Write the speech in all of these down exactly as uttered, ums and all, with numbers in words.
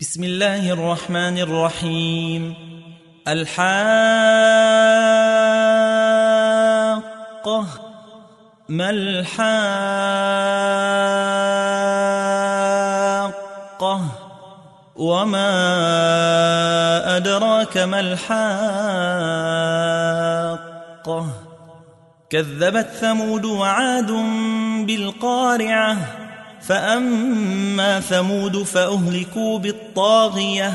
بسم الله الرحمن الرحيم. الحاقة ما الحاقة وما أدراك ما الحاقة كذبت ثمود وعاد بالقارعة فأما ثمود فأهلكوا بالطاغية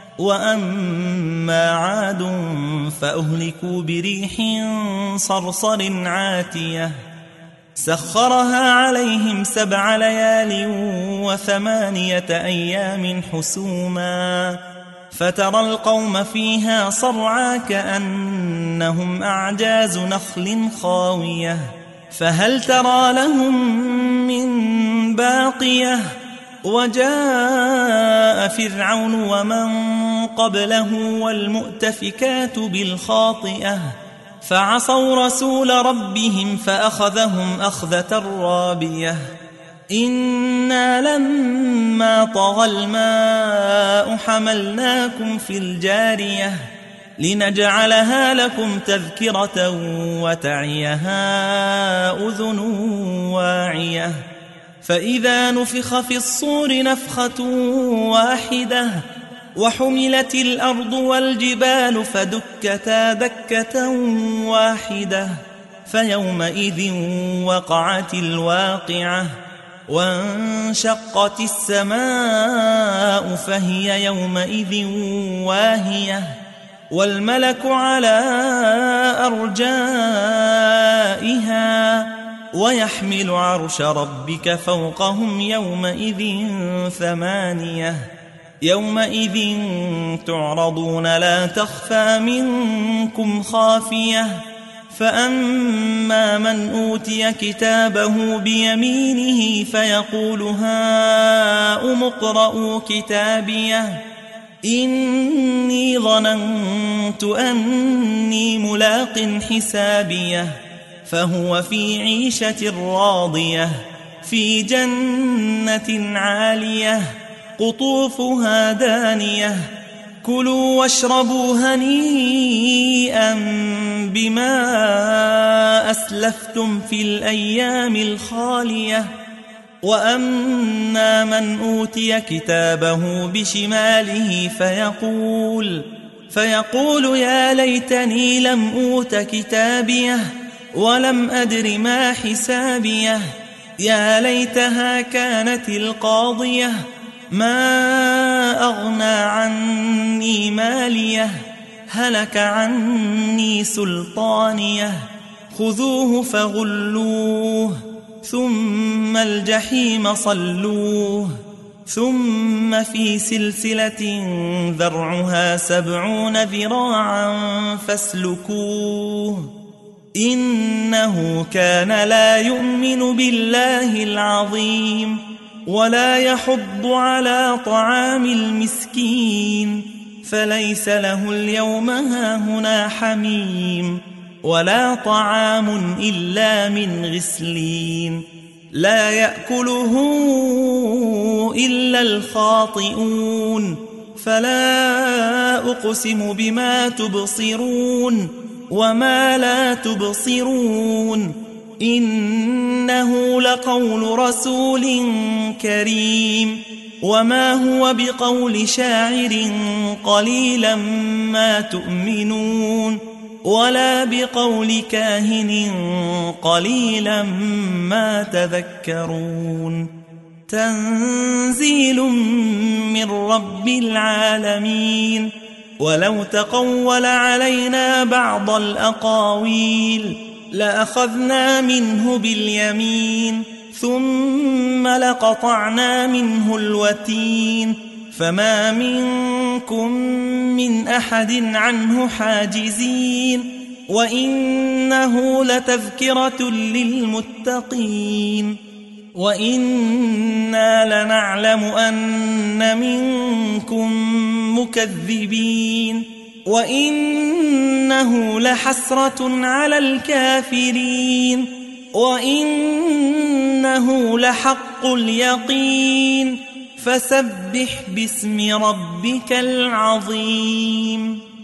وأما عاد فأهلكوا بريح صرصر عاتية سخرها عليهم سبع ليال وثمانية أيام حسوما فترى القوم فيها صرعى كأنهم أعجاز نخل خاوية فهل ترى لهم من باقية وجاء فرعون ومن قبله والمؤتفكات بالخاطئة فعصوا رسول ربهم فأخذهم أخذة رابية إنا لما طغى الماء حملناكم في الجارية لنجعلها لكم تذكرة وتعيها أذن واعية فإذا نفخ في الصور نفخة واحدة وحملت الأرض والجبال فدكتا دكة واحدة فيومئذ وقعت الواقعة وانشقت السماء فهي يومئذ واهية والملك على أرجائها ويحمل عرش ربك فوقهم يومئذ ثمانية يومئذ تعرضون لا تخفى منكم خافية فأما من أوتي كتابه بيمينه فيقول هاؤم اقرءوا كتابيه إني ظننت أني ملاق حسابيه فهو في عيشة راضية في جنة عالية قطوفها دانية كلوا واشربوا هنيئا بما أسلفتم في الأيام الخالية وأما من أوتي كتابه بشماله فيقول فيقول يا ليتني لم أوت كتابيه ولم أدر ما حسابيه يا ليتها كانت القاضية ما أغنى عني ماليه هلك عني سلطانيه خذوه فغلوه ثم الجحيم صلوه ثم في سلسلة ذرعها سبعون ذراعا فاسلكوه إنه كان لا يؤمن بالله العظيم ولا يحض على طعام المسكين فليس له اليوم هاهنا حميم ولا طعام إلا من غسلين لا يأكله إلا الخاطئون فلا أقسم بما تبصرون وما لا تبصرون إنه لقول رسول كريم وما هو بقول شاعر قليلا ما تؤمنون ولا بقول كاهن قليلا ما تذكرون تنزيل من رب العالمين ولو تقول علينا بعض الأقاويل لأخذنا منه باليمين ثم لقطعنا منه الوتين فما منكم من أحد عنه حاجزين وإنه لتذكرة للمتقين وإنا لنعلم أن منكم مكذبين وإنه لحسرة على الكافرين وإنه لحق اليقين فسبح باسم ربك العظيم